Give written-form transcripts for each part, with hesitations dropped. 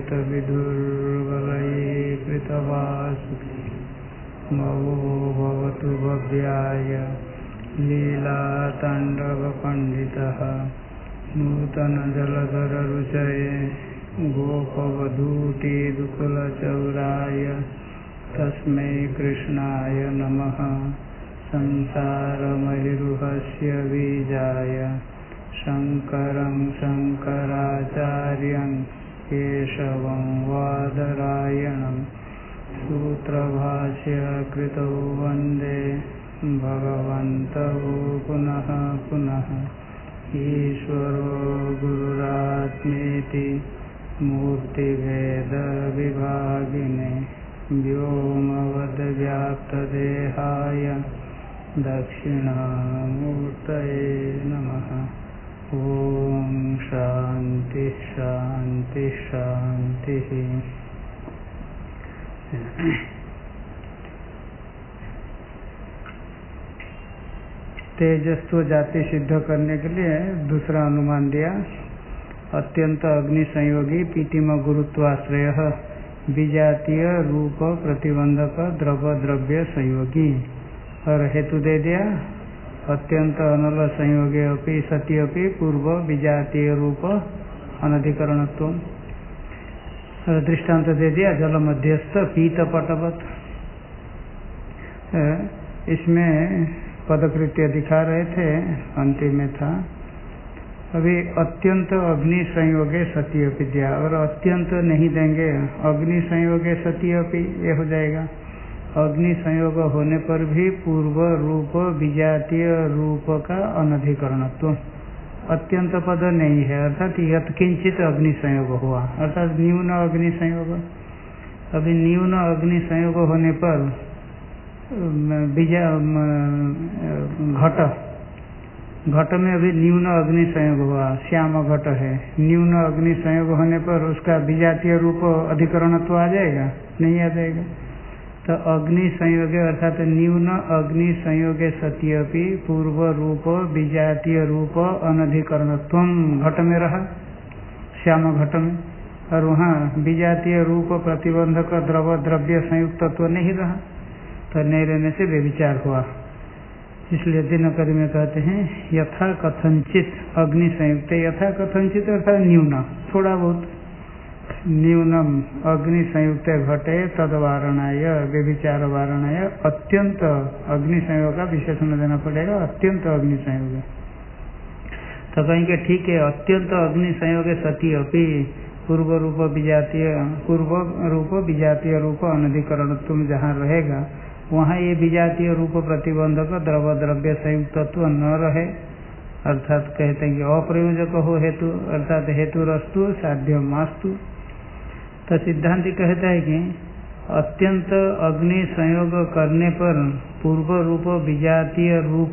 विदुर्बलये कृतवासुकी मवो भवतु भव्याय लीलाताण्डवपण्डितः नूतनजलधररुचये गोपवधूटिदुकुलचौराय तस्मै कृष्णाय नमः। संसारमहिरुहस्य बीजाय शङ्करं शङ्कराचार्यं केशवं वादरायणं सूत्रभाष्य कृतौ वन्दे भगवन्तौ पुनः पुनः। ईश्वरो गुरुरात्मेति मूर्तिभेदविभागिने व्योमवद्व्याप्तदेहाय दक्षिणामूर्तये नमः। ओम शांति शांति शांति। तेजस्व जाति सिद्ध करने के लिए दूसरा अनुमान दिया। अत्यंत अग्नि संयोगी पीतिम गुरुत्वाश्रय विजातीय रूप प्रतिबंधक द्रव द्रव्य संयोगी। और हेतु दे दिया अत्यंत अनल संयोगे अपि सति अपि पूर्व विजातीय रूप अनधिकरणत्व। दृष्टांत दे दिया जल मध्यस्थ पीत पटवत। इसमें पदकृत्य दिखा रहे थे, अंतिम में था। अभी अत्यंत अग्नि संयोगे सति अपि दिया और अत्यंत नहीं देंगे, अग्नि संयोगे सति अपि ये हो जाएगा। अग्नि संयोग होने पर भी पूर्व रूप विजातीय रूप का अनधिकरणत्व। अत्यंत पद नहीं है, अर्थात यत्किंचित अग्नि संयोग हुआ, अर्थात न्यून अग्नि संयोग। अभी न्यून अग्नि संयोग होने पर घट में अभी न्यून अग्नि संयोग हुआ, श्याम घट है। न्यून अग्नि संयोग होने पर उसका विजातीय रूप अधिकरणत्व आ जाएगा? नहीं आ जाएगा। तो अग्नि संयोगे अर्थात न्यून अग्नि संयोगे सति अपि पूर्व रूप विजातीय रूप अनधिकरणत्व घट में रहा, श्याम घट में। और वहाँ विजातीय रूप प्रतिबंधक द्रव द्रव्य संयुक्त तत्व नहीं रहा, तो नहीं रहने से व्यभिचार हुआ। इसलिए दिनकरी में कहते हैं यथा कथनचित अग्नि संयुक्त, यथा कथनचित अर्थात न्यून, थोड़ा बहुत न्यूनम अग्नि संयुक्त घटे तदवारणाय व्यभिचार वारणाय अत्यंत अग्नि संयोग का विशेषण देना पड़ेगा, अत्यंत अग्नि संयोग। तो कहेंगे ठीक है, अत्यंत अग्नि संयोग सति अपि पूर्व रूप विजातीय रूप अनधिकरण तुम जहाँ रहेगा वहाँ ये विजातीय रूप प्रतिबंधक द्रव द्रव्य संयुक्त तत्व न रहे, अर्थात कहते हैं कि अप्रयोजक हो हेतु, अर्थात हेतुरस्तु साध्य मास्तु। तो सिद्धांति कहता है कि अत्यंत अग्नि संयोग करने पर पूर्व रूप विजातीय रूप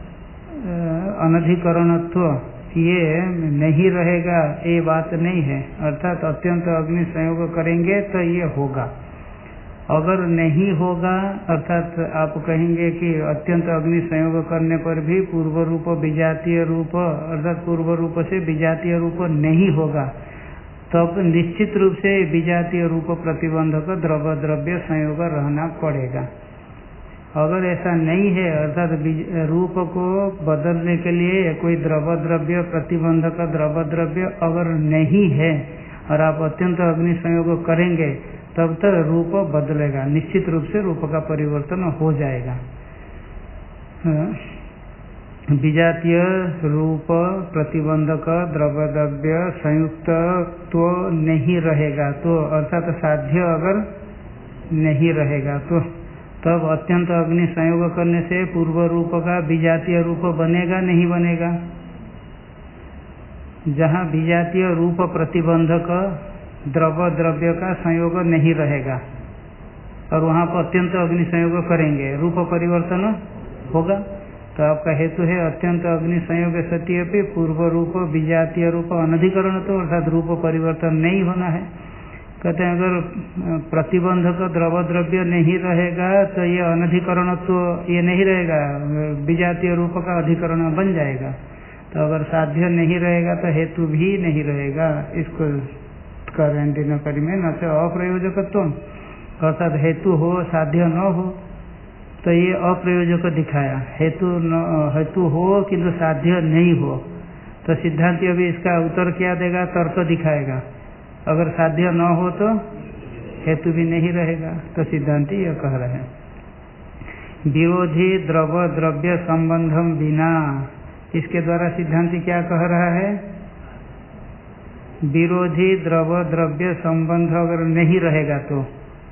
अनधिकरणत्व ये नहीं रहेगा, ये बात नहीं है। अर्थात अत्यंत अग्नि संयोग करेंगे तो ये होगा। अगर नहीं होगा, अर्थात आप कहेंगे कि अत्यंत अग्नि संयोग करने पर भी पूर्व रूप विजातीय रूप अर्थात पूर्व रूप से विजातीय रूप नहीं होगा, तब निश्चित रूप से विजातीय रूप प्रतिबंधक द्रव द्रव्य संयोग रहना पड़ेगा। अगर ऐसा नहीं है, अर्थात रूप को बदलने के लिए कोई द्रव द्रव्य प्रतिबंधक द्रव द्रव्य अगर नहीं है और आप अत्यंत अग्नि संयोग करेंगे तब तक रूप बदलेगा, निश्चित रूप से रूप का परिवर्तन हो जाएगा। विजातीय रूप प्रतिबंधक द्रव्य द्रव्य संयुक्त तो नहीं रहेगा, तो अर्थात साध्य अगर नहीं रहेगा तो तब अत्यंत अग्नि संयोग करने से पूर्व रूप का विजातीय रूप बनेगा नहीं बनेगा? जहाँ विजातीय रूप प्रतिबंधक द्रव द्रव्य का संयोग नहीं रहेगा और वहाँ पर अत्यंत अग्नि संयोग करेंगे, रूप परिवर्तन होगा। तो आपका हेतु है अत्यंत अग्नि संयोग सति अपि पूर्व रूप विजातीय रूप अनधिकरण, तो अर्थात रूप परिवर्तन नहीं होना है। कहते हैं अगर प्रतिबंधक द्रव द्रव्य नहीं रहेगा तो ये अनधिकरण तो ये नहीं रहेगा, विजातीय रूप का अधिकरण बन जाएगा। तो अगर साध्य नहीं रहेगा तो हेतु भी नहीं रहेगा, इसको कर रहे हैं दिनकरी में, न से अप्रयोजकत्व, अर्थात हेतु हो साध्य न हो, तो ये अप्रयोजक दिखाया। हेतु हो किंतु साध्य नहीं हो, तो सिद्धांति अभी इसका उत्तर क्या देगा, तर्क दिखाएगा। अगर साध्य न हो तो हेतु भी नहीं रहेगा, तो सिद्धांति यह कह रहे हैं विरोधी द्रव द्रव्य संबंधम बिना। इसके द्वारा सिद्धांति क्या कह रहा है, विरोधी द्रव द्रव्य संबंध अगर नहीं रहेगा तो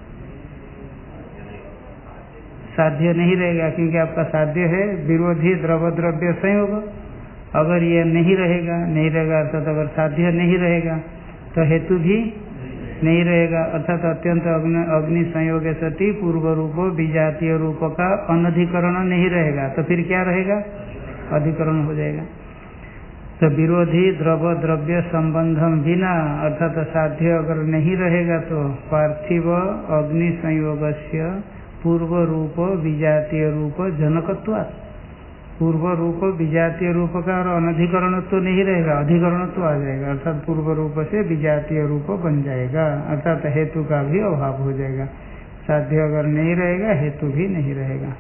साध्य नहीं रहेगा, क्योंकि आपका साध्य है विरोधी द्रव द्रव्य संयोग। अगर ये नहीं रहेगा अर्थात अगर साध्य नहीं रहेगा तो हेतु भी नहीं रहेगा, अर्थात अत्यंत अग्नि संयोग सती पूर्व रूप विजातीय रूप का अनधिकरण नहीं रहेगा, तो फिर क्या रहेगा, अधिकरण हो जाएगा। तो विरोधी द्रव द्रव्य संबंधम बिना, अर्थात साध्य अगर नहीं रहेगा तो पार्थिव अग्नि संयोगस्य पूर्व रूप विजातीय रूप जनकत्वात्, पूर्व रूप विजातीय रूप का और अनधिकरण तो नहीं रहेगा, अधिकरण तो आ जाएगा, अर्थात पूर्व रूप से विजातीय रूप बन जाएगा, अर्थात हेतु का भी अभाव हो जाएगा। साध्य अगर नहीं रहेगा हेतु भी नहीं रहेगा।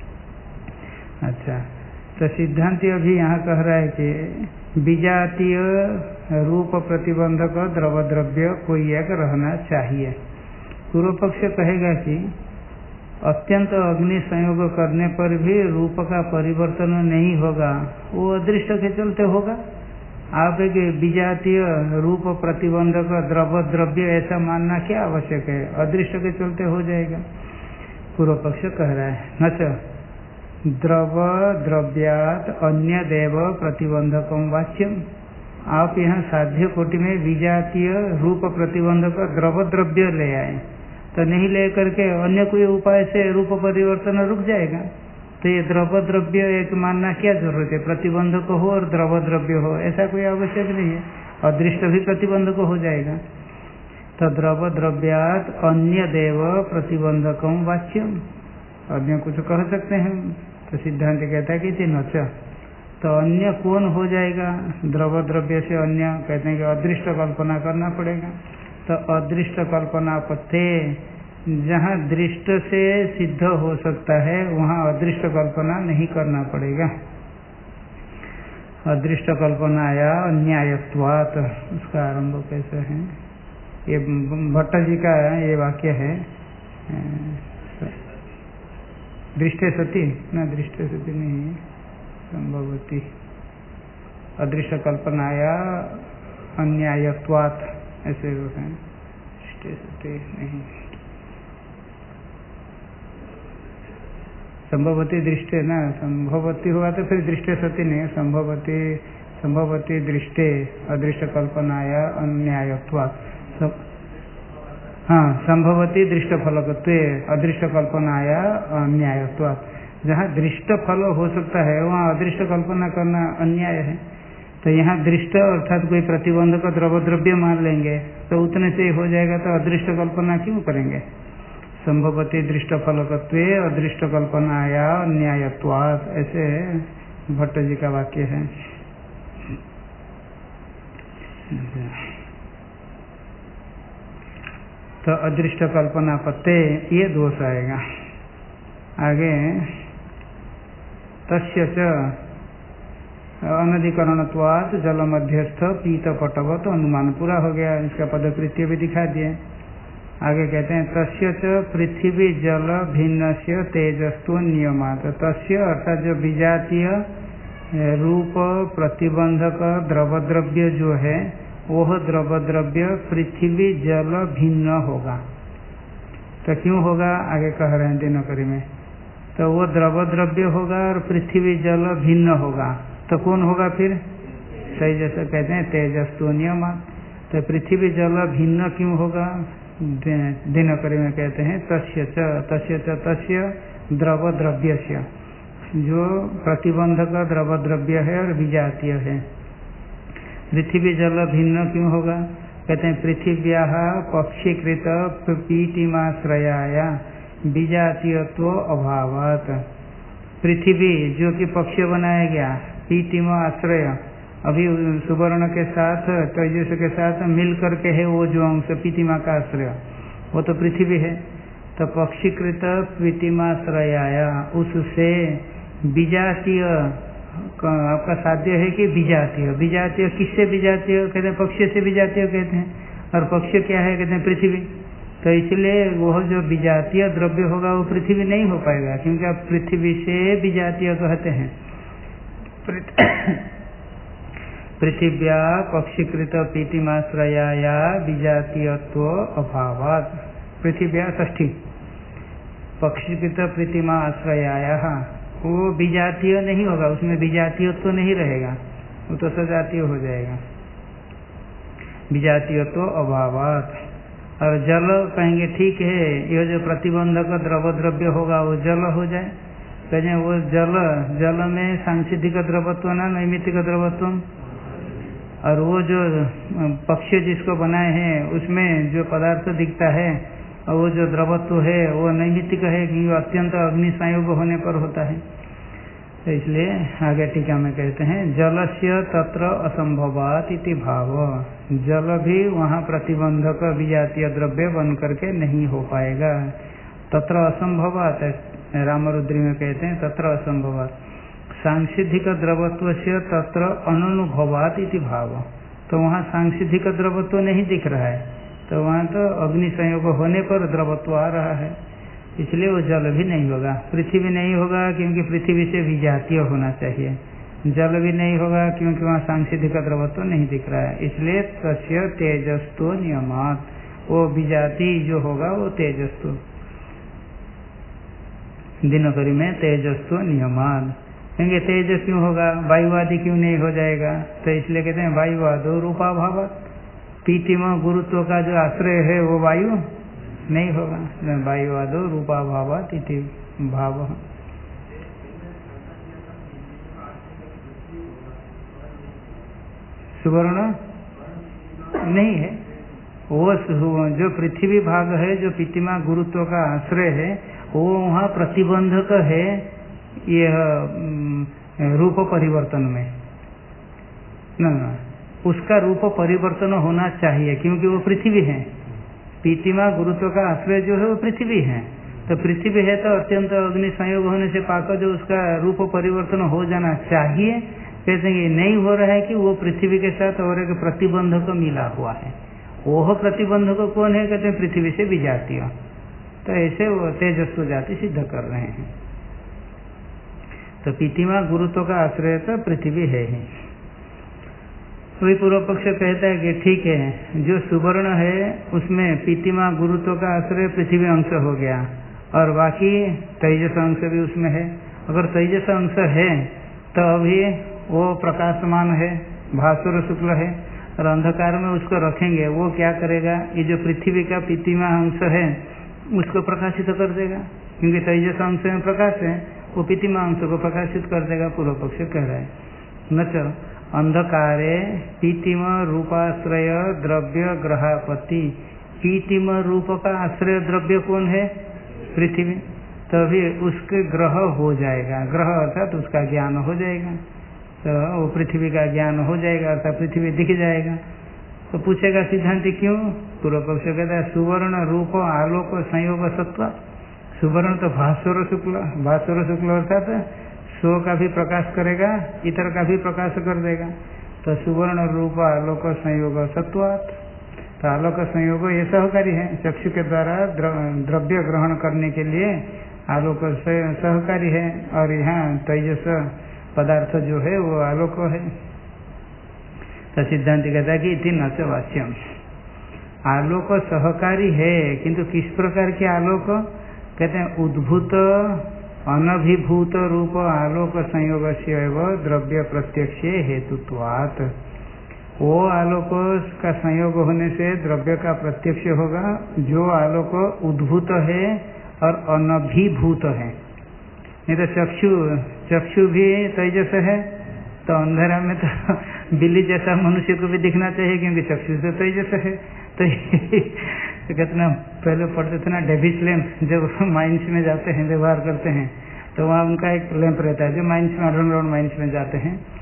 अच्छा, तो सिद्धांति अभी यहाँ कह रहा है कि विजातीय रूप प्रतिबंधक द्रव द्रव्य कोई एक रहना चाहिए। पूर्व पक्ष कहेगा कि अत्यंत अग्नि संयोग करने पर भी रूप का परिवर्तन नहीं होगा, वो अदृष्ट के चलते होगा। आप एक विजातीय रूप प्रतिबंधक द्रव द्रव्य ऐसा मानना क्या आवश्यक है, अदृष्ट के चलते हो जाएगा। पूर्व पक्ष कह रहा है न च द्रव द्रव्यात अन्य देव प्रतिबंधकम वाच्यम। आप यहाँ साध्य कोटि में विजातीय रूप प्रतिबंधक द्रव द्रव्य ले आए, तो नहीं ले करके अन्य कोई उपाय से रूप परिवर्तन रुक जाएगा। तो ये द्रव द्रव्य एक मानना क्या जरूरत है, प्रतिबंधक हो और द्रव द्रव्य हो, ऐसा कोई आवश्यक नहीं है, अदृष्ट भी प्रतिबंधक हो जाएगा। तो द्रव द्रव्यात अन्य देव प्रतिबंधकम वाच्यम, अन्य कुछ कह सकते हैं, तो सिद्धांत कहता है कि नच, तो अन्य कौन हो जाएगा, द्रव द्रव्य से अन्य, कहते हैं कि अदृष्ट कल्पना करना पड़ेगा। तो अदृष्ट कल्पना पत्ते, जहाँ दृष्ट से सिद्ध हो सकता है वहाँ अदृष्ट कल्पना नहीं करना पड़ेगा। अदृष्ट कल्पनाया अन्यायत्वात्, उसका आरंभ कैसे है, ये भट्ट जी का ये वाक्य है, दृष्टे सती ना, दृष्टे सती नहीं, संभवती, अदृष्ट कल्पनाया अन्यायत्वात् ऐसे है, नहीं, संभवती दृष्टे ना, संभवती हुआ तो फिर दृष्टे सती नहीं, संभवती दृष्टे अदृष्ट कल्पनाया अन्यायत्वात्। हाँ, संभवती दृष्ट फलकत्वे अदृष्ट कल्पनाया अन्यायत्वात्। जहाँ दृष्ट फल हो सकता है वहाँ अदृष्ट कल्पना करना अन्याय है। तो यहाँ दृष्ट अर्थात कोई प्रतिबंधक द्रव द्रव्य मान लेंगे तो उतने से हो जाएगा, तो अदृष्ट कल्पना क्यों करेंगे। संभवती दृष्ट फलकत्वे अदृष्ट कल्पनाया न्यायत्वात्, ऐसे भट्ट जी का वाक्य है। तो अदृष्ट कल्पना पत्ते ये दोष आएगा। आगे तस्य च अनधिकरणत्वात् जल मध्यस्थ पीत पटवत अनुमान, पूरा हो गया, इसका पदकृत्य भी दिखा दिए। आगे कहते हैं तस्य च पृथ्वी जल भिन्नस्य तेजस्व नियमात्। तस्य अर्थात जो विजातीय रूप प्रतिबंधक द्रव द्रव्य जो है वह द्रव द्रव्य पृथ्वी जल भिन्न होगा। तो क्यों होगा, आगे कह रहे हैं दिनकरी में, तो वो द्रव द्रव्य होगा और पृथ्वी जल भिन्न होगा, तो कौन होगा फिर, सही जैसा कहते हैं तेजस्व नियमात्। तो पृथ्वी जल भिन्न क्यों होगा, दिनकरी में कहते हैं तस्य द्रव द्रव्यस्य, जो प्रतिबंधक द्रव द्रव्य है और विजातीय है। पृथ्वी जल भिन्न क्यों होगा, कहते हैं पृथिव्या पक्षीकृत पीतिमाश्रयाया विजातीयत्व अभावात्। पृथ्वी जो कि पक्ष बनाया गया, पीतिम आश्रय, अभी सुवर्ण के साथ तेजस के साथ मिल करके है वो जो अंश पीतिमा का आश्रय, वो तो पृथ्वी है। तो पक्षीकृत पीतिमाश्रयाया, उससे विजातीय आपका साध्य है कि विजातीय। विजातीय किससे विजातीय कहते हैं? पक्ष से विजातीय कहते हैं। और पक्ष क्या है? कहते हैं पृथ्वी। तो इसलिए वह जो विजातीय द्रव्य होगा वो पृथ्वी नहीं हो पाएगा, क्योंकि आप पृथ्वी से विजातीय कहते हैं। पृथिव्या पक्षीकृत पीतिमाश्रयाया विजातीयत्व अभावात्। पृथिव्या षष्ठी पक्षीकृत पीतिमा आश्रयाया, वो विजातीय नहीं होगा, उसमें विजातीयत्व नहीं रहेगा, वो तो सजातीय हो जाएगा। विजातीयत्व अभावात्। और जल कहेंगे ठीक है, यह जो प्रतिबंधक द्रव्य होगा वो जल हो जाए। कहें वो जल में सांसिधिक द्रवत्व ना नैमित्तिक द्रवत्व, और वो जो पक्ष जिसको बनाए हैं उसमें जो पदार्थ दिखता है और वो जो द्रवत्व है वो नैमित्तिक है, क्योंकि अत्यंत अग्नि संयोग होने पर होता है। तो इसलिए आगे टीका में कहते हैं जलस्य तत्र असंभवात् इति भाव। जल भी वहाँ प्रतिबंधक विजातीय द्रव्य बन करके नहीं हो पाएगा। तत्र असंभवात्, रामरुद्री में कहते हैं तत्र असंभवात् सांसिधिक द्रवत्व से तत्र अनुभवात् इति भाव। तो वहाँ सांसिधिक द्रवत्व नहीं दिख रहा है, तो वहाँ तो अग्नि संयोग होने पर द्रवत्व आ रहा है, इसलिए वो जल भी नहीं होगा। पृथ्वी नहीं होगा क्योंकि पृथ्वी से विजातीय होना चाहिए। जल भी नहीं होगा क्योंकि वहाँ सांसिधिक द्रवत्व नहीं दिख रहा है, इसलिए तस्य तेजस्तो नियमात्, वो विजाति जो होगा वो तेजस्तो, दिनकरी में तेजस्तो नियमात्। कहेंगे तेज क्यों होगा, वायुवादी क्यों नहीं हो जाएगा? तो इसलिए कहते हैं वायुवादो रूपाभाव। पीतिम गुरुत्व का जो आश्रय है वो वायु नहीं होगा, वायुवादो रूपाभावात् इति भाव। सुवर्ण नहीं है, वो जो पृथ्वी भाग है जो पीतिमा गुरुत्व का आश्रय है वो वहाँ प्रतिबंधक है यह रूप परिवर्तन में न, उसका रूप परिवर्तन होना चाहिए क्योंकि वो पृथ्वी है। पीतिमा गुरुत्व का आश्रय जो है वो पृथ्वी है, तो पृथ्वी है तो अत्यंत अग्नि संयोग होने से पाकर जो उसका रूप परिवर्तन हो जाना चाहिए, कहते हैं नहीं हो रहा है कि वो पृथ्वी के साथ और एक प्रतिबंधक मिला हुआ है। वह प्रतिबंधक कौन है? कहते हैं पृथ्वी से विजातीय। तो ऐसे वो तेजस्व जाति सिद्ध कर रहे हैं। तो पीतिमा गुरुत्व का आश्रय तो पृथ्वी है ही। वही पूर्व पक्ष कहता है कि ठीक है, जो सुवर्ण है उसमें पीतिमा गुरुत्व का आश्रय पृथ्वी अंश हो गया और बाकी तेजस अंश भी उसमें है। अगर तेजस अंश है तो अभी वो प्रकाशमान है, भास्वर शुक्ल है, और अंधकार में उसको रखेंगे, वो क्या करेगा? ये जो पृथ्वी का पीतिमा अंश है उसको प्रकाशित कर देगा, क्योंकि तेजस अंश में प्रकाश है, वो पीतिमा अंश को प्रकाशित कर देगा। पूर्व पक्ष कह रहा है न अंधकारे पीतिम रूपाश्रय द्रव्य ग्रहापति। पीतिम रूप का आश्रय द्रव्य कौन है? पृथ्वी। तभी उसके ग्रह हो जाएगा, ग्रह अर्थात उसका ज्ञान हो जाएगा, तो वो पृथ्वी का ज्ञान हो जाएगा अर्थात पृथ्वी दिख जाएगा। तो पूछेगा सिद्धांति क्यों? पूर्व पक्ष कहता है सुवर्ण रूप आलोक संयोग सत्व। सुवर्ण तो भास्वर शुक्ल, भास्वर शुक्ल अर्थात स्व का भी प्रकाश करेगा, इतर का भी प्रकाश कर देगा। तो सुवर्ण रूप आलोक संयोग सत्वात्। तो आलोक संयोग ये सहकारी है, चक्षु के द्वारा द्रव्य ग्रहण करने के लिए आलोक सहकारी है, और यहाँ तेजस पदार्थ जो है वो आलोक है। तो सिद्धांत कहता है कि इति न च वाच्यम, आलोक सहकारी है, किंतु किस प्रकार के आलोक? कहते हैं उद्भूत अनभिभूत रूप आलोक संयोग से द्रव्य प्रत्यक्ष हेतुत्वात्। वो आलोक का संयोग होने से द्रव्य का प्रत्यक्ष होगा जो आलोक उद्भूत है और अनभिभूत है। नहीं तो चक्षु भी तेजस है, तो अंधेरा में तो बिल्ली जैसा मनुष्य को भी दिखना चाहिए क्योंकि चक्षु से तेजस है। तो कितना पहले पढ़ते थे ना डेविस लैंप, जब माइंस में जाते हैं व्यवहार करते हैं तो वहाँ उनका एक लैंप रहता है जो माइंस में अंडरग्राउंड माइंस में जाते हैं,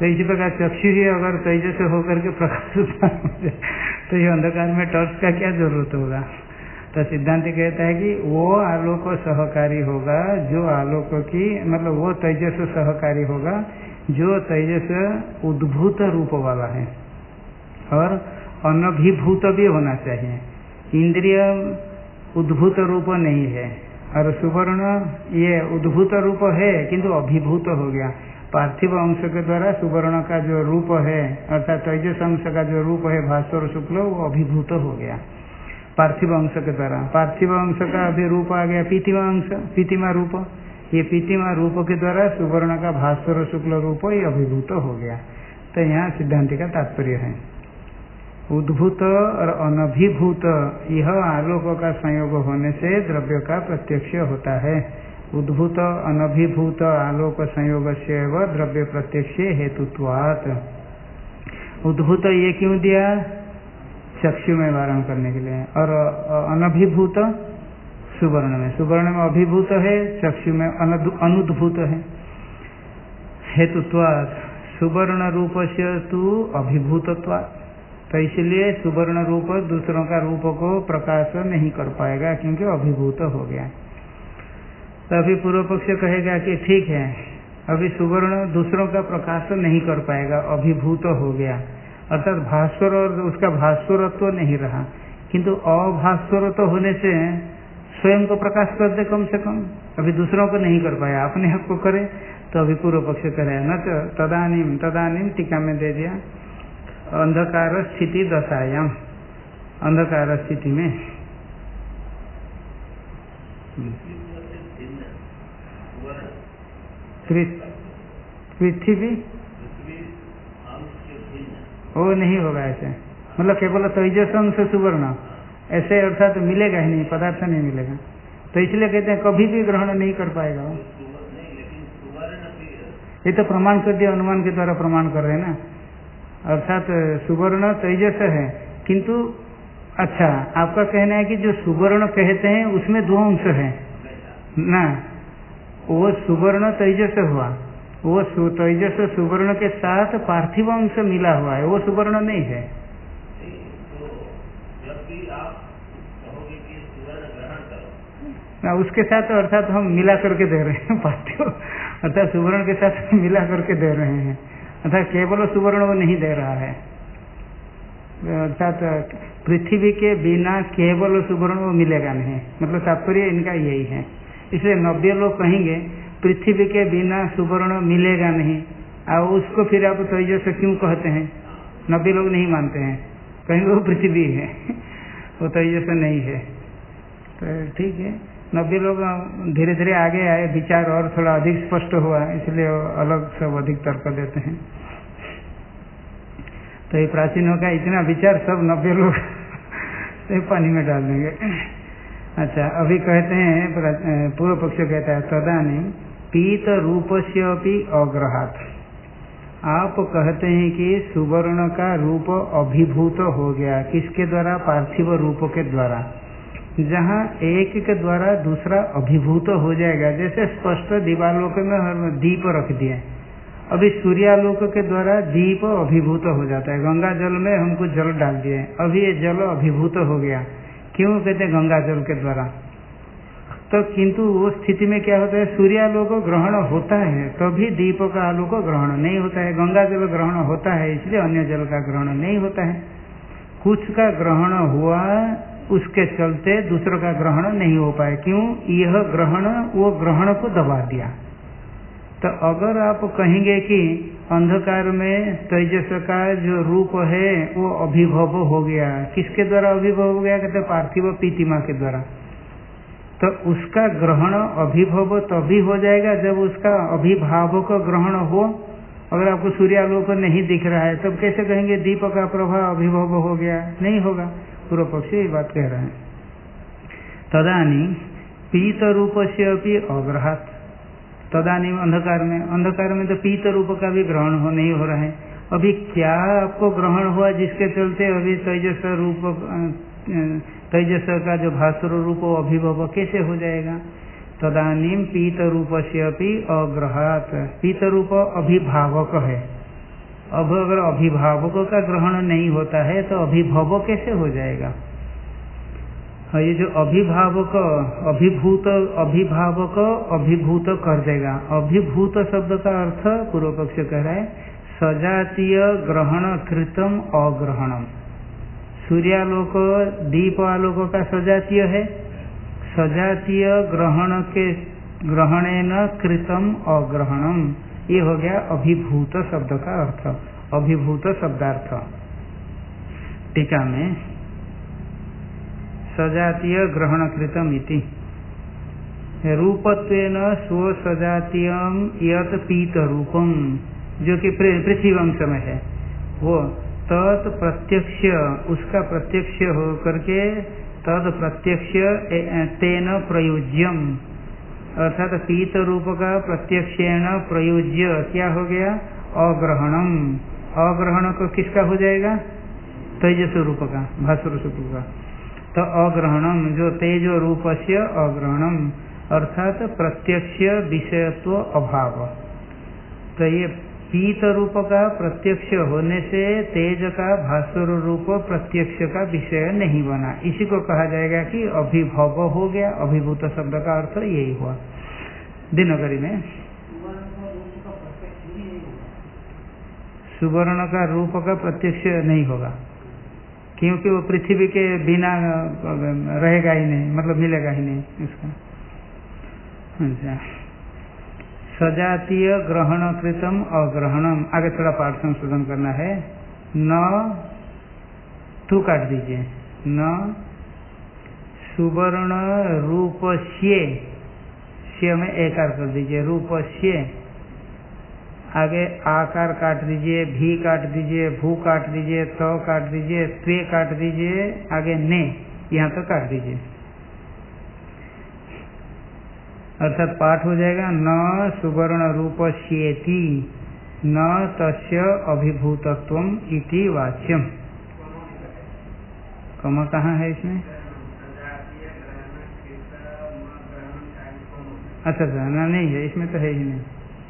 तो इसी प्रकार चक्षु ही अगर तेजस होकर के प्रकाश उत्पन्न हो जाए तो ये अंधकार में टॉर्च का क्या जरूरत होगा। तो सिद्धांत कहता है कि वो आलोक सहकारी होगा जो आलोक की मतलब वो तेजस सहकारी होगा जो तेजस उद्भूत रूप वाला है और अनभिभूत भी होना चाहिए। इंद्रिय उद्भूत रूप नहीं है और सुवर्ण ये उद्भूत रूप है किंतु अभिभूत हो गया। पार्थिव अंश के द्वारा सुवर्ण का जो रूप है अर्थात तेजस अंश का जो रूप है भास्वर शुक्ल वो अभिभूत हो गया पार्थिव अंश के द्वारा। पार्थिव अंश का अभी रूप आ गया पीतिमा अंश, पीतिमा रूप। ये पीतिमा रूप के द्वारा सुवर्ण का भास्वर शुक्ल रूप ये अभिभूत हो गया। तो यहाँ सिद्धांति का तात्पर्य है उद्भूत और अनभिभूत यह आलोक का संयोग होने से द्रव्य का प्रत्यक्ष होता है। उद्भूत अनभिभूत आलोक संयोग से द्रव्य प्रत्यक्ष हेतुत्वात्। उद्भूत ये क्यों दिया चक्षु में वारण करने के लिए और अनभिभूत सुवर्ण में। सुवर्ण में अभिभूत है चक्षु में अनुद्भूत है। हेतुत्वात् सुवर्ण रूप से तु अभिभूतत्वात्। तो इसलिए सुवर्ण रूप दूसरों का रूप को प्रकाश नहीं कर पाएगा क्योंकि अभिभूत हो गया। तो अभी पूर्व पक्ष कहेगा कि ठीक है अभी सुवर्ण दूसरों का प्रकाश नहीं कर पाएगा अभिभूत हो गया अर्थात भास्वर और उसका भास्वरत्व नहीं रहा किंतु अभास्वरत्व होने से स्वयं को प्रकाश कर दे कम से कम। अभी दूसरों को नहीं कर पाया अपने आप को करे। तो अभी पूर्व पक्ष करे न तो तदानीम टीका में दे दिया अंधकार स्थिति दशायाम अंधकार स्थिति में पृथ्वी वो नहीं होगा ऐसे मतलब केवल तेजस अंश सुवर्ण ऐसे अर्थात मिलेगा ही नहीं पदार्थ नहीं मिलेगा। तो इसलिए कहते हैं कभी भी ग्रहण नहीं कर पाएगा वो। ये तो प्रमाण कर दिया अनुमान के द्वारा प्रमाण कर रहे हैं ना अर्थात सुवर्ण तेजस है किंतु अच्छा आपका कहना है कि जो सुवर्ण कहते हैं उसमें दो अंश है ना। वो सुवर्ण तेजस हुआ वो तेजस सुवर्ण के साथ पार्थिव अंश मिला हुआ है वो सुवर्ण नहीं है। ना उसके साथ अर्थात हम मिला करके दे रहे हैं पार्थिव अर्थात सुवर्ण के साथ मिला करके दे रहे हैं अर्थात केवल सुवर्ण वो नहीं दे रहा है अर्थात पृथ्वी के बिना केवल सुवर्ण वो मिलेगा नहीं मतलब तात्पर्य इनका यही है। इसलिए 90 लोग कहेंगे पृथ्वी के बिना सुवर्ण मिलेगा नहीं और उसको फिर आप तेजस क्यों कहते हैं। 90 लोग नहीं मानते हैं कहेंगे वो पृथ्वी है वो तेजस नहीं है। तो ठीक है 90 लोग धीरे धीरे आगे आए विचार और थोड़ा अधिक स्पष्ट हुआ इसलिए अलग सब अधिक तर्क देते हैं। तो ये प्राचीनों का इतना विचार सब 90 लोग पानी में डाल देंगे। अच्छा अभी कहते हैं पूर्व पक्ष कहता है तदानी पीत रूपस्य अपि अग्रहात्। आप कहते हैं कि सुवर्ण का रूप अभिभूत हो गया किसके द्वारा पार्थिव रूप के द्वारा। जहाँ एक के द्वारा दूसरा अभिभूत हो जाएगा जैसे स्पष्ट दीवालोक में दीप रख दिए अभी सूर्यालोक के द्वारा दीप अभिभूत हो जाता है। गंगा जल में हमको जल डाल दिए अभी ये जल अभिभूत हो गया क्यों कहते हैं गंगा जल के द्वारा। तो किंतु वो स्थिति में क्या होता है सूर्यालोक ग्रहण होता है तभी दीप का आलोक ग्रहण नहीं होता है। गंगा जल ग्रहण होता है इसलिए अन्य जल का ग्रहण नहीं होता है। कुछ का ग्रहण हुआ उसके चलते दूसरों का ग्रहण नहीं हो पाए क्यों यह ग्रहण वो ग्रहण को दबा दिया। तो अगर आप कहेंगे कि अंधकार में तेजस का जो रूप है वो अभिभव हो गया किसके द्वारा अभिभव हो गया कहते पार्थिव पीतिमा के द्वारा। तो उसका ग्रहण अभिभव तभी हो जाएगा जब उसका अभिभाव का ग्रहण हो। अगर आपको सूर्यालोक नहीं दिख रहा है तब कैसे कहेंगे दीप का प्रभाव अभिभव हो गया नहीं होगा। पूर्व पक्षी ये बात कह रहे हैं। तदानी पीत रूप से अपनी अग्रहात्। तदानी अंधकार में तो पीत रूप का भी ग्रहण नहीं हो रहा है। अभी क्या आपको ग्रहण हुआ जिसके चलते अभी तेजस रूप तेजस का जो भास्वर रूप अभिभव कैसे हो जाएगा। तदानीम पीत रूप से अपनी अग्रहात्। पीत रूप अभिभावक है अब अगर अभिभावकों का ग्रहण नहीं होता है तो अभिभव कैसे हो जाएगा? ये जो अभिभावक अभिभूत कर देगा। अभिभूत शब्द का अर्थ पूर्व पक्ष कह रहा है सजातीय ग्रहण कृतम अग्रहणम। सूर्यालोक दीप आलोक का सजातीय है, सजातीय ग्रहण के ग्रहणेन कृतम अग्रहणम, ये हो गया अभिभूत शब्द का अर्थ, अभिभूत शब्दार्थ। टीका में सजातीय ग्रहण कृतम इति रूपत्वेन स्वसजातीयम यत पीत रूपम, जो कि पृथ्वी वंश में है, वो तत् प्रत्यक्ष, उसका प्रत्यक्ष हो करके तद प्रत्यक्ष तेन प्रयोज्यम, अर्थात पीत रूप का प्रत्यक्षेण प्रयोज्य क्या हो गया? अग्रहणम। अग्रहण को किसका हो जाएगा? तेजस रूप का, भास्वर सूत्र का। तो अग्रहणम जो तेजो रूप से अग्रहणम, अर्थात प्रत्यक्ष विषयत्व अभाव। तो ये पीत रूप का प्रत्यक्ष होने से तेज का भास्वर रूप प्रत्यक्ष का विषय नहीं बना, इसी को कहा जाएगा कि अभिभव हो गया। अभिभूत शब्द का अर्थ यही हुआ। दिनकरी में सुवर्ण का रूप का प्रत्यक्ष नहीं होगा, क्योंकि वो पृथ्वी के बिना रहेगा ही नहीं, मतलब मिलेगा ही नहीं उसका। अच्छा, सजातीय ग्रहण कृतम अग्रहणम। आगे थोड़ा पाठ संशोधन करना है। न तू काट दीजिए, न सुवर्ण रूपस्ये, स्ये में एकार कर दीजिए, रूपस्ये। आगे आकार काट दीजिए, भी काट दीजिए, भू काट दीजिए, त काट दीजिए, त्वे काट दीजिए, आगे ने यहाँ तक काट दीजिए। अर्थात पाठ हो जाएगा न सुवर्ण रूपस्येति न तस्य अभिभूतत्वम इति वाच्यम। कमा कहाँ है इसमें? अच्छा अच्छा, ना नहीं है इसमें, तो है ही नहीं।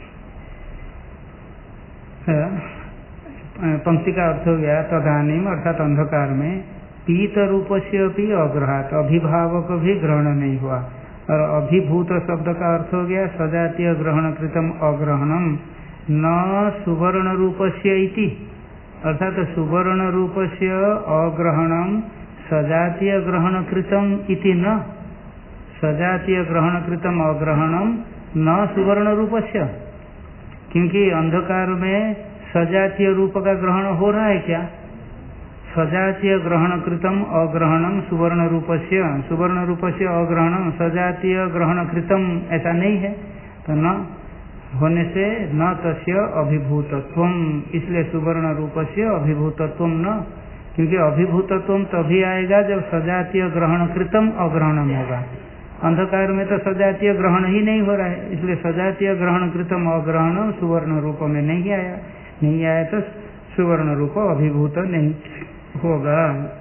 पंक्ति का अर्थ हो गया तदानीम, अर्थात अंधकार में पीत रूप से भी अग्रहात, अभिभावक भी ग्रहण नहीं हुआ। और अभिभूत शब्द का अर्थ हो गया सजातीय ग्रहण कृतम अग्रहणम न सुवर्ण रूप से इति, अर्थात सुवर्ण रूप से अग्रहणम सजातीय ग्रहण कृतम इति न, सजातीय ग्रहण कृतम अग्रहणम न सुवर्ण रूप से। क्योंकि अंधकार में सजातीय रूप का ग्रहण हो रहा है क्या? सजातीय ग्रहण कृतम अग्रहणम सुवर्ण रूपस्य, सुवर्ण रूपस्य अग्रहणम सजातीय ग्रहण कृतम ऐसा नहीं है, तो न होने से न तस्य अभिभूतत्वम, इसलिए सुवर्ण रूपस्य अभिभूतत्वम न, क्योंकि अभिभूतत्वम तभी आएगा जब सजातीय ग्रहण कृतम अग्रहणम होगा। अंधकार में तो सजातीय ग्रहण ही नहीं हो रहा है, इसलिए सजातीय ग्रहण कृतम अग्रहण सुवर्ण रूप में नहीं आया, नहीं आया तो सुवर्ण रूप अभिभूत नहीं होगा।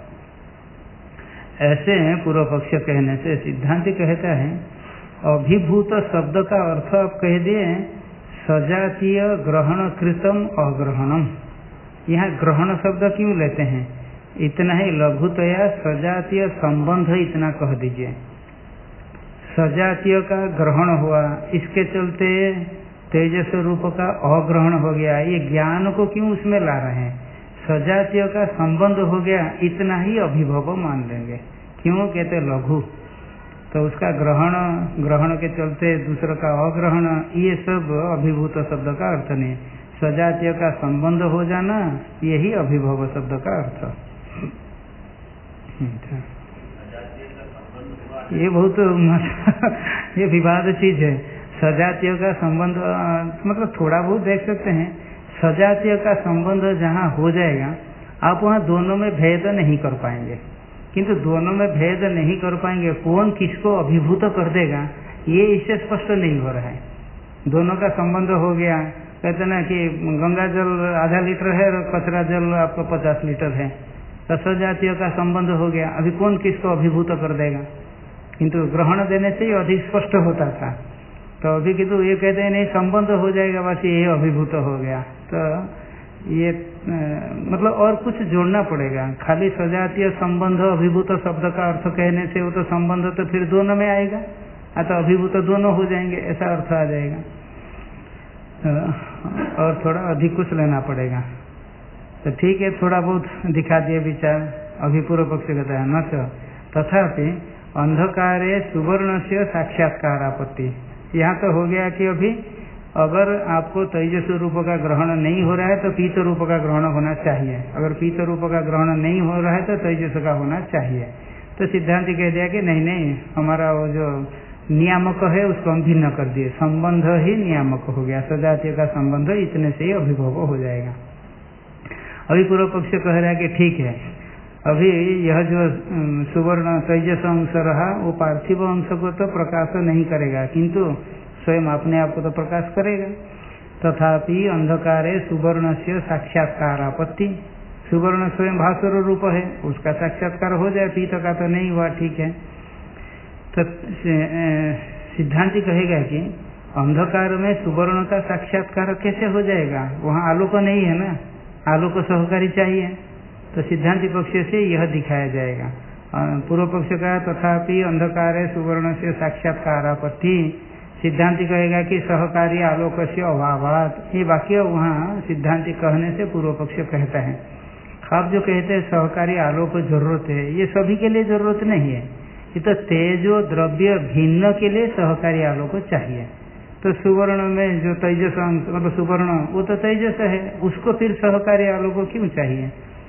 ऐसे पूर्व पक्ष कहने से सिद्धांत कहता है अभिभूत शब्द का अर्थ आप कह दिए सजातीय ग्रहण कृतम अग्रहणम। यहाँ ग्रहण शब्द क्यों लेते हैं? इतना ही लघुतया सजातीय संबंध इतना कह दीजिए। सजातीय का ग्रहण हुआ, इसके चलते तेजस रूप का अग्रहण हो गया, ये ज्ञान को क्यों उसमें ला रहे हैं? सजातीय का संबंध हो गया, इतना ही अभिभव मान लेंगे। क्यों कहते लघु? तो उसका ग्रहण, ग्रहण के चलते दूसरे का अग्रहण, ये सब अभिभूत शब्द का अर्थ नहीं। सजातीय का संबंध हो जाना यही अभिभव शब्द का अर्थ। ये बहुत ये विवाद चीज है। सजातीय का संबंध मतलब थोड़ा बहुत देख सकते हैं, सजातीय का संबंध जहाँ हो जाएगा आप वहाँ दोनों में भेद नहीं कर पाएंगे, किंतु दोनों में भेद नहीं कर पाएंगे, कौन किसको अभिभूत कर देगा ये इससे स्पष्ट नहीं हो रहा है। दोनों का संबंध हो गया, कहते ना कि गंगा जल आधा लीटर है और कचरा जल आपका 50 लीटर है, तो सजातीय का संबंध हो गया, अभी कौन किसको अभिभूत कर देगा? किंतु ग्रहण देने से ही अधिक स्पष्ट होता था। तो अभी किंतु ये कहते हैं नहीं संबंध हो जाएगा, बस ये अभिभूत हो गया। तो ये मतलब और कुछ जोड़ना पड़ेगा। खाली सजातीय संबंध अभिभूत शब्द का अर्थ कहने से वो तो संबंध तो फिर दोनों में आएगा, तो अभिभूत दोनों हो जाएंगे, ऐसा अर्थ आ जाएगा। और थोड़ा अधिक कुछ लेना पड़ेगा। तो ठीक है, थोड़ा बहुत दिखा दिए विचार। अभी पूर्व पक्ष कहता है न तथापि अंधकारे सुवर्ण से साक्षात्कार आपत्ति। यहाँ तो हो गया कि अभी अगर आपको तेजस रूप का ग्रहण नहीं हो रहा है तो पीत रूप का ग्रहण होना चाहिए, अगर पीत रूप का ग्रहण नहीं हो रहा है तो तेजस का होना चाहिए। तो सिद्धांत कह दिया कि नहीं नहीं, हमारा वो जो नियामक है उसको हम भिन्न कर दिए, संबंध ही नियामक हो गया, सजातीय का संबंध इतने से ही अभिभव हो जाएगा। अभी पूर्व पक्ष कह रहा है कि ठीक है, अभी यह जो सुवर्ण तेजस अंश रहा वो पार्थिव अंश को तो प्रकाश नहीं करेगा, किंतु स्वयं अपने आप को तो प्रकाश करेगा। तथापि अंधकारे सुवर्ण से साक्षात्कार आपत्ति। सुवर्ण स्वयं भास्वर रूप है, उसका साक्षात्कार हो जाए, पीत का तो नहीं हुआ, ठीक है। तो सिद्धांति कहेगा कि अंधकार में सुवर्ण का साक्षात्कार कैसे हो जाएगा, वहाँ आलोक नहीं है ना, आलोक सहकारी चाहिए। तो सिद्धांति पक्ष से यह दिखाया जाएगा। पूर्व पक्ष का तथापि अंधकारे सुवर्ण से साक्षात्कार आपत्ति, सिद्धांति कहेगा कि सहकारी आलोक से अभावात। ये वाक्य वहाँ सिद्धांति कहने से पूर्व पक्ष कहता है। आप जो कहते हैं सहकारी आलोक जरूरत है, ये सभी के लिए जरूरत नहीं है, ये तो तेजो द्रव्य भिन्न के लिए सहकारी आलोक चाहिए। तो सुवर्ण में जो तेजस मतलब सुवर्ण वो तो तेजस है, उसको फिर सहकारी आलोक क्यों चाहिए?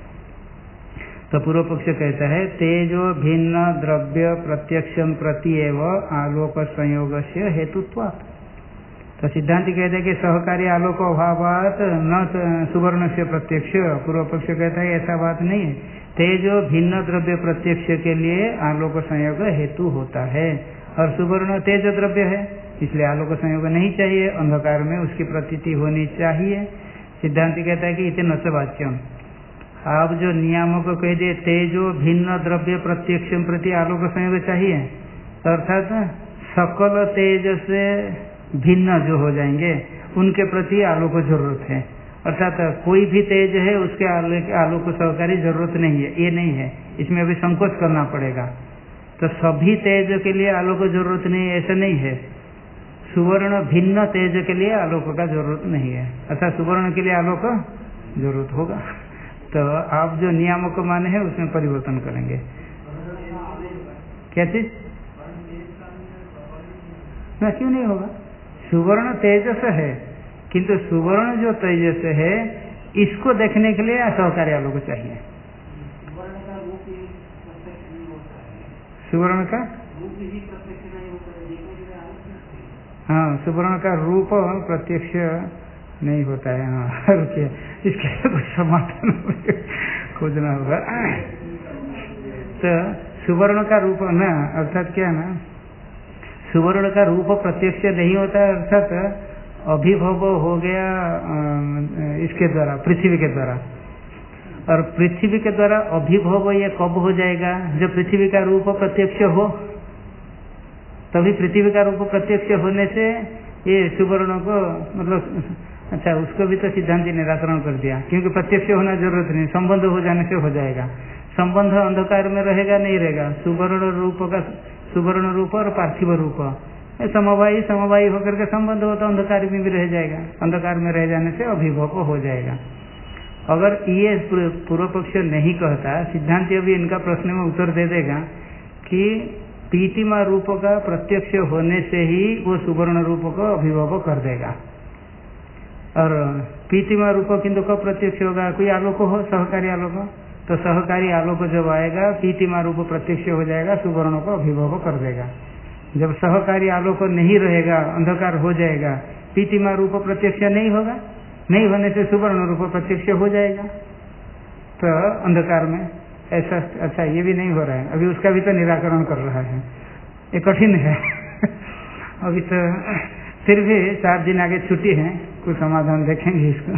तो पूर्व पक्ष कहता है तेजो भिन्न द्रव्य प्रत्यक्षम प्रति एव आलोक संयोग से हेतुत्वात्। तो सिद्धांत कहते हैं कि सहकारी आलोक अभावात न सुवर्ण से प्रत्यक्ष। पूर्व पक्ष कहता है ऐसा बात नहीं है, तेजो भिन्न द्रव्य प्रत्यक्ष के लिए आलोक संयोग हेतु होता है, और सुवर्ण तेज द्रव्य है इसलिए आलोक संयोग नहीं चाहिए, अंधकार में उसकी प्रतीति होनी चाहिए। सिद्धांत कहता है कि इतने न वाच्यम, आप जो नियामक को कह दिए तेजो भिन्न द्रव्य प्रत्यक्ष प्रति आलोक संयोग चाहिए, अर्थात सकल तेज से भिन्न जो हो जाएंगे उनके प्रति आलोक जरूरत है, अर्थात कोई भी तेज है उसके आलोक सहकारी जरूरत नहीं है, ये नहीं है, इसमें अभी संकोच करना पड़ेगा। तो सभी तेज के लिए आलोक जरूरत नहीं है ऐसा नहीं है, सुवर्ण भिन्न तेज के लिए आलोक का जरूरत नहीं है, अर्थात सुवर्ण के लिए आलोक जरूरत होगा। तो आप जो नियामक माने हैं उसमें परिवर्तन करेंगे। क्या चीज ना, क्यों नहीं होगा? सुवर्ण तेजस है, किंतु सुवर्ण जो तेजस है इसको देखने के लिए सहकारी आलोक चाहिए। सुवर्ण का हाँ, सुवर्ण का रूप प्रत्यक्ष नहीं होता है। हाँ रुकिए, इसके लिए कुछ समाधान खोजना होगा। तो सुवर्ण का रूप ना, अर्थात क्या ना, सुवर्ण का रूप प्रत्यक्ष नहीं होता है, अर्थात अभिभव हो गया इसके द्वारा, पृथ्वी के द्वारा। और पृथ्वी के द्वारा अभिभव ये कब हो जाएगा? जब पृथ्वी का रूप प्रत्यक्ष हो, तभी पृथ्वी का रूप प्रत्यक्ष होने से ये सुवर्ण को मतलब अच्छा उसको भी तो सिद्धांत निराकरण कर दिया, क्योंकि प्रत्यक्ष होना जरूरत नहीं, संबंध हो जाने से हो जाएगा। संबंध अंधकार में रहेगा नहीं रहेगा, सुवर्ण रूप का सुवर्ण रूप और पार्थिव रूप समवायी समवायी होकर के संबंध हो तो अंधकार में भी रह जाएगा, अंधकार में रह जाने से अभिभव हो जाएगा। अगर ये पूर्व पक्ष नहीं कहता, सिद्धांत अभी इनका प्रश्न में उत्तर दे देगा कि पीतिमा रूप का प्रत्यक्ष होने से ही वो सुवर्ण रूप को अभिभव कर देगा, और पीतिमा रूप किंतु कब प्रत्यक्ष होगा? कोई आलोक हो, सहकारी आलोक, तो सहकारी आलोक जब आएगा पीतिमा रूप प्रत्यक्ष हो जाएगा, सुवर्ण को अभिभव कर देगा। जब सहकारी आलोक नहीं रहेगा, अंधकार हो जाएगा, पीतिमा रूप प्रत्यक्ष नहीं होगा, नहीं होने से सुवर्ण रूप प्रत्यक्ष हो जाएगा, तो अंधकार में ऐसा। अच्छा ये भी नहीं हो रहा है, अभी उसका भी तो निराकरण कर रहा है, ये कठिन है अभी तो फिर भी 4 दिन आगे छुट्टी है, कुछ समाधान देखेंगे इसको।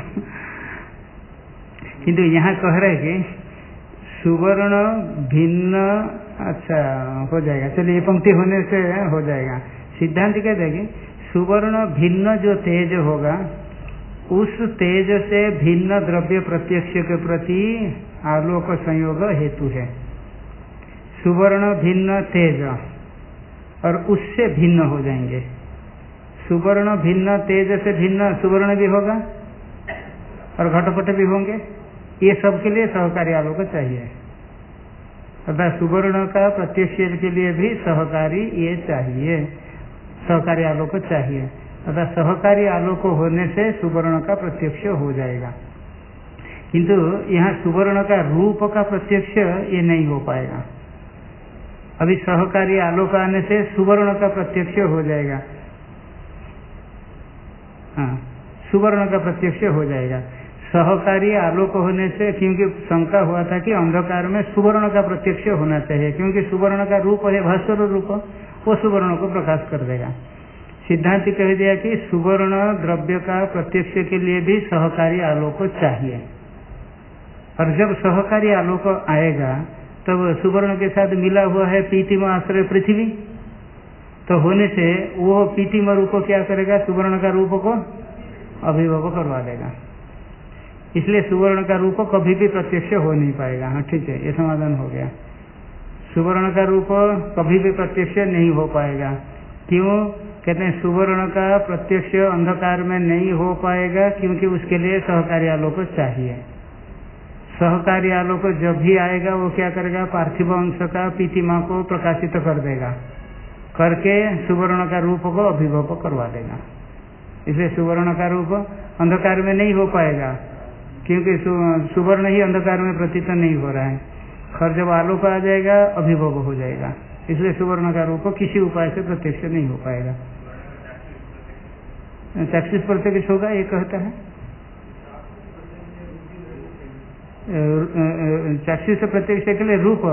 किंतु यहाँ कह रहे कि सुवर्ण भिन्न, अच्छा हो जाएगा, चलिए ये पंक्ति होने से हो जाएगा। सिद्धांत कहते हैं कि सुवर्ण भिन्न जो तेज होगा उस तेज से भिन्न द्रव्य प्रत्यक्ष के प्रति आलोक संयोग हेतु है। सुवर्ण भिन्न तेज और उससे भिन्न हो जाएंगे। सुवर्ण भिन्न तेज से भिन्न सुवर्ण भी होगा और घटपट भी होंगे। ये सब के लिए सहकारी आलोक चाहिए। अर्थात सुवर्ण का प्रत्यक्ष के लिए भी सहकारी ये चाहिए, सहकारी आलोक चाहिए। अर्थात सहकारी आलोक होने से सुवर्ण का प्रत्यक्ष हो जाएगा। किंतु यहाँ सुवर्ण का रूप का प्रत्यक्ष ये नहीं हो पाएगा। अभी सहकारी आलोक आने से सुवर्ण का प्रत्यक्ष हो जाएगा। हाँ, सुवर्ण का प्रत्यक्ष हो जाएगा। सहकारी आलोक होने से, क्योंकि शंका हुआ था कि अंधकार में सुवर्ण का प्रत्यक्ष होना चाहिए, क्योंकि सुवर्ण का रूप है भास्वर रूप, वो सुवर्ण को प्रकाश कर देगा। सिद्धांत कह दिया कि सुवर्ण द्रव्य का प्रत्यक्ष के लिए भी सहकारी आलोक चाहिए। और जब सहकारी आलोक आएगा तब सुवर्ण के साथ मिला हुआ है पीतिम आश्रय पृथ्वी, तो होने से वो पीतिम रूप क्या करेगा, सुवर्ण का रूप को अभिभव करवा देगा। इसलिए सुवर्ण का रूप कभी भी प्रत्यक्ष हो नहीं पाएगा। हाँ ठीक है, ये समाधान हो गया। सुवर्ण का रूप कभी भी प्रत्यक्ष नहीं हो पाएगा। क्यों कहते हैं? सुवर्ण का प्रत्यक्ष अंधकार में नहीं हो पाएगा, क्योंकि उसके लिए सहकारी आलोक चाहिए। सहकारी आलोक जब भी आएगा वो क्या करेगा, पार्थिव अंश का पीतिमा को प्रकाशित कर देगा, करके सुवर्ण का रूप को अभिभव करवा देगा। इसलिए सुवर्ण का रूप अंधकार में नहीं हो पाएगा, क्योंकि सुवर्ण ही अंधकार में प्रतीत नहीं हो रहा है। और जब आलोक आ जाएगा अभिभव हो जाएगा। इसलिए सुवर्ण का रूप किसी उपाय से प्रत्यक्ष नहीं हो पाएगा। चाक्षुष प्रत्यक्ष होगा ये कहता है। चाक्षुष प्रत्यक्ष के लिए रूप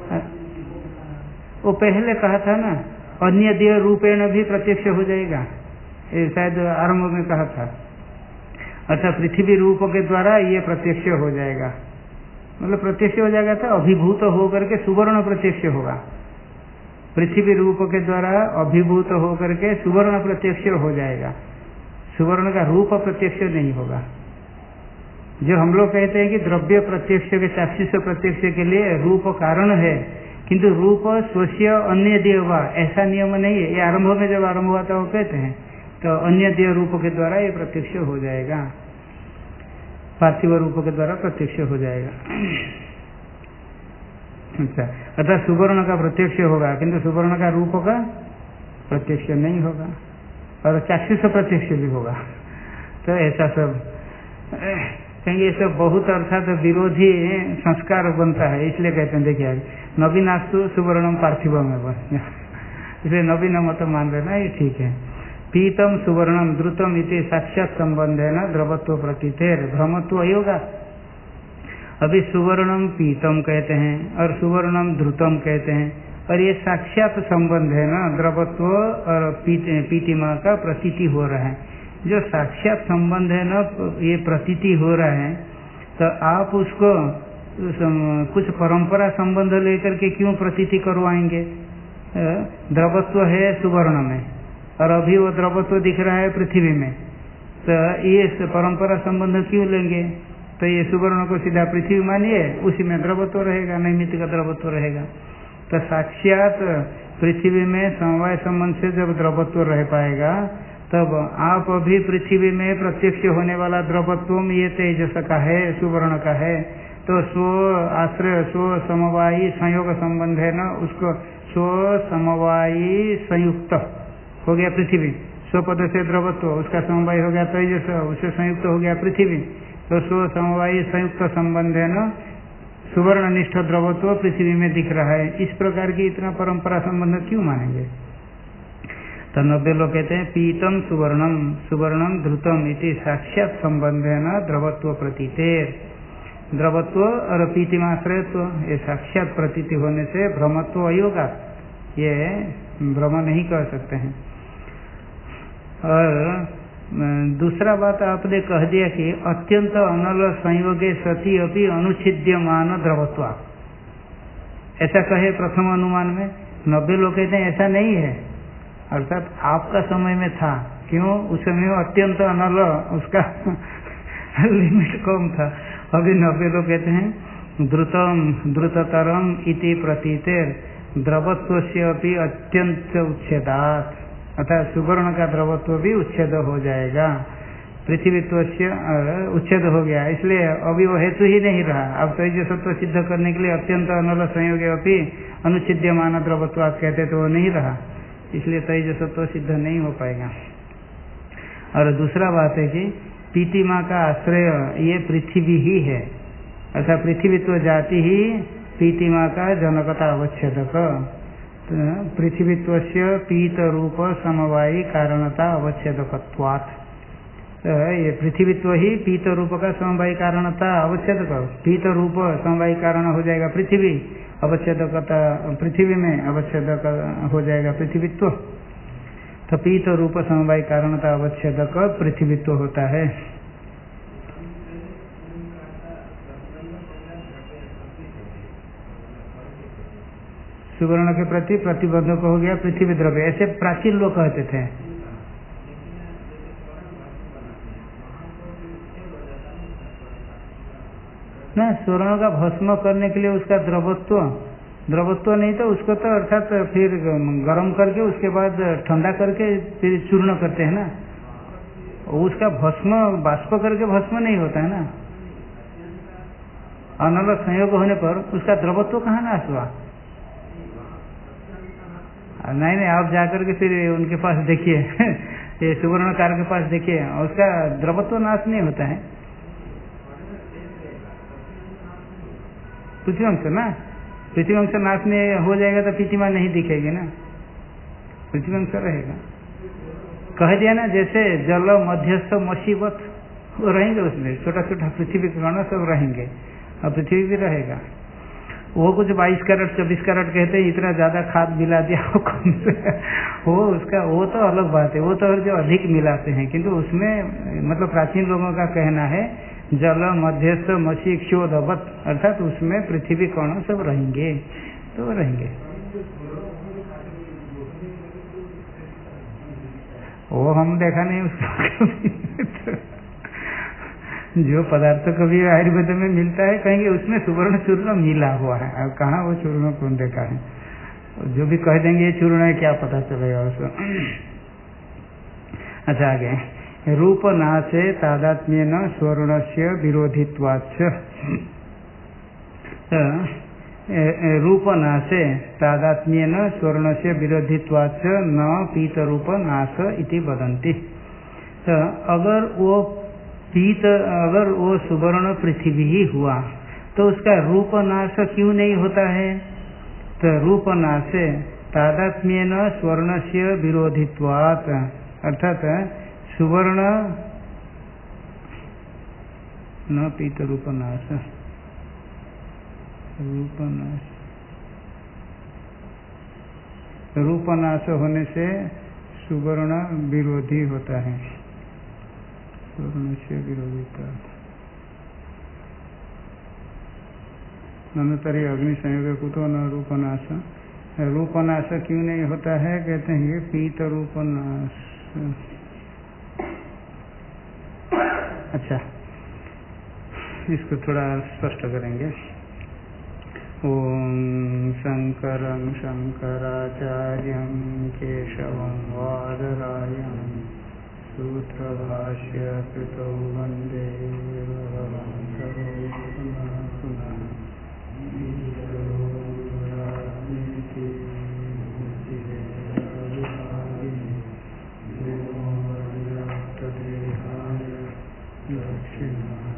वो पहले कहा था ना, अन्य देह रूपेण भी प्रत्यक्ष हो जाएगा, ये शायद आरंभ में कहा था। अच्छा, पृथ्वी रूप के द्वारा ये प्रत्यक्ष हो जाएगा, मतलब प्रत्यक्ष हो जाएगा था अभिभूत होकर के सुवर्ण प्रत्यक्ष होगा। पृथ्वी रूप के द्वारा अभिभूत होकर के सुवर्ण प्रत्यक्ष हो जाएगा। सुवर्ण का रूप प्रत्यक्ष नहीं होगा। जो हम लोग कहते हैं कि द्रव्य प्रत्यक्ष के चाक्षुष प्रत्यक्ष के लिए रूप कारण है, किंतु रूप स्वस्य अन्य देह हुआ, ऐसा नियम नहीं है। ये आरंभ में जब आरंभ हुआ था वो कहते हैं तो अन्य देह रूप के द्वारा ये प्रत्यक्ष हो जाएगा, पार्थिव रूप के द्वारा प्रत्यक्ष हो जाएगा। अच्छा, अर्थात सुवर्ण का प्रत्यक्ष होगा, किंतु सुवर्ण का रूप का प्रत्यक्ष नहीं होगा, और चाक्षुष प्रत्यक्ष भी होगा। तो ऐसा सब कहेंगे, ये सब बहुत अर्थात विरोधी संस्कार बनता है। इसलिए कहते हैं, देखिए नवीनास्तु सुवर्णम पार्थिव में बस, इसलिए नवीन मत मान लेना ये ठीक है। पीतम सुवर्णम द्रुतम इति साक्षात संबंध है ना द्रवत्व प्रतीतेर भ्रमत्व अयोगा। अभी सुवर्णम पीतम कहते हैं और सुवर्णम द्रुतम कहते हैं, और ये साक्षात संबंध है ना, द्रवत्व और पीतिमा का प्रतीति हो रहा है। जो साक्षात संबंध है ना, ये प्रतीति हो रहा है, तो आप उसको कुछ परंपरा संबंध लेकर के क्यों प्रतीति करवाएंगे? द्रवत्व है सुवर्ण में और अभी वो द्रवत्व दिख रहा है पृथ्वी में, तो ये परंपरा संबंध क्यों लेंगे? तो ये सुवर्ण को सीधा पृथ्वी मानिए, उसी में द्रवत्व रहेगा, नैमित्तिक द्रवत्व रहेगा। तो साक्षात पृथ्वी में समवाय संबंध से जब द्रवत्व रह पाएगा, तब आप अभी पृथ्वी में प्रत्यक्ष होने वाला द्रवत्व ये तेजस का है, सुवर्ण का है, तो स्व आश्रय स्व समवायी संयोग संबंध है ना, उसको स्व समवायी संयुक्त हो गया पृथ्वी। स्वपद से द्रवत्व, उसका समवाय हो गया तेजस, उससे संयुक्त हो गया पृथ्वी, तो स्व समवायी संयुक्त संबंध है ना, सुवर्ण निष्ठ द्रवत्व पृथ्वी में दिख रहा है। इस प्रकार की इतना परंपरा संबंध क्यों मानेंगे? तो 90 लोग कहते हैं पीतम सुवर्णम सुवर्णम ध्रुतम इति साक्षात संबंध है ना द्रवत्व प्रतीतेर। द्रवत्व और पीतिमाश्रयत्व ये साक्षात प्रतीति होने से भ्रमत्व अयोगा, ये भ्रम नहीं कर सकते हैं। और दूसरा बात आपने कह दिया कि अत्यंत अनल संयोगे सती अभी अनुच्छिद्यमान द्रवत्वा, ऐसा कहे प्रथम अनुमान में। 90 लोग कहते हैं ऐसा नहीं है, अर्थात आपका समय में था, क्यों? उस समय अत्यंत अनल, उसका लिमिट कम था। अभी 90 लोग कहते हैं द्रुतम द्रुततरम इति प्रतीतेर द्रवत्व से अभी अत्यंत उच्छेदात, अर्थात सुवर्ण का द्रवत्व भी उच्छेद हो जाएगा, पृथ्वीत्व से उच्छेद हो गया, इसलिए अभी वो हेतु ही नहीं रहा। अब तैजसत्व सिद्ध करने के लिए अत्यंत अनल संयोग अभी अनुच्छेद्यमान द्रवत्वात् कहते तो वो नहीं रहा, इसलिए तैजसत्व सिद्ध नहीं हो पाएगा। और दूसरा बात है कि पीतिमा का आश्रय ये पृथ्वी ही है, अर्थात पृथ्वीत्व जाति ही पीतिमा का जनकता अवच्छेदक, पृथ्वीत्व से पीत रूप समवायी कारणता अवच्छेदकत्वात्, ये पृथ्वीत्व ही पीत रूप का समवायी कारणता अवच्छेदक, पीत रूप समवायी कारण हो जाएगा पृथ्वी, अवच्छेदकता पृथ्वी में अवच्छेदक हो जाएगा पृथ्वीत्व, तो पीत रूप समवायी कारणता अवच्छेदक पृथ्वीत्व होता है। सुवर्ण के प्रति प्रतिबंधक हो गया पृथ्वी द्रव्य, ऐसे प्राचीन लोग कहते थे। ना स्वर्ण का भस्म करने के लिए उसका द्रवत्व नहीं तो उसको तो अर्थात फिर गर्म करके उसके बाद ठंडा करके फिर चूर्ण करते हैं ना, उसका भस्म बाष्प करके भस्म नहीं होता है ना, अनल संयोग होने पर उसका द्रवत्व कहाँ नाश हुआ? नहीं, आप जाकर के फिर उनके पास देखिए ये सुवर्णकार के पास देखिए, उसका द्रवत्व नाश नहीं होता है, पृथ्वी अंश ना, पृथ्वी अंश नाश में हो जाएगा तो पीतिमा नहीं दिखेगी ना, पृथ्वी अंश रहेगा। कह दिया ना, जैसे जल मध्यस्थ मशीवत रहेंगे, उसमें छोटा छोटा पृथ्वी कण सब रहेंगे और पृथ्वी भी रहेगा। वो कुछ 22 कैरेट 24 कैरेट कहते हैं, इतना ज्यादा खाद मिला दिया वो कौन से, वो उसका वो तो अलग बात है, वो तो जो अधिक मिलाते हैं, किंतु उसमें मतलब प्राचीन लोगों का कहना है जल मध्यस्थ मसी क्षोधवत, अर्थात उसमें पृथ्वी कण सब रहेंगे, तो रहेंगे। वो हम देखा नहीं उसको जो पदार्थ कभी आयुर्वेद में मिलता है कहेंगे उसमें सुवर्ण चूर्ण मिला हुआ है, अब कहाँ वो चूर्ण कौन देखा है, जो भी कह देंगे ये चूर्ण है, क्या पता चलेगा उसको। अच्छा आगे, रूप नाशे तादात्म्येन स्वर्णस्य विरोधित्वाच्च, रूप नाशे तादात्म्येन स्वर्णस्य विरोधित्वाच्च न पीत रूप नाश इति वदन्ति। तो अगर वो सुवर्ण पृथ्वी ही हुआ तो उसका रूप नाश क्यों नहीं होता है? तो रूप नाशे तादात्म्येन स्वर्णस्य विरोधित्वात्, अर्थात सुवर्ण न पीत रूपनाश, रूपनाश होने से सुवर्ण विरोधी होता है, सुवर्ण से विरोधिता। ननुतरी अग्नि संयोग कुतो न रूपनाश, रूपनाश क्यों नहीं होता है? कहते हैं ये पीत रूपनाश। अच्छा, इसको थोड़ा स्पष्ट करेंगे। ओम शंकरं शंकराचार्यं केशवं वादरायणं सूत्रभाष्य कृतौ वन्दे भगवन्तौ पुनः पुनः। दक्षिणा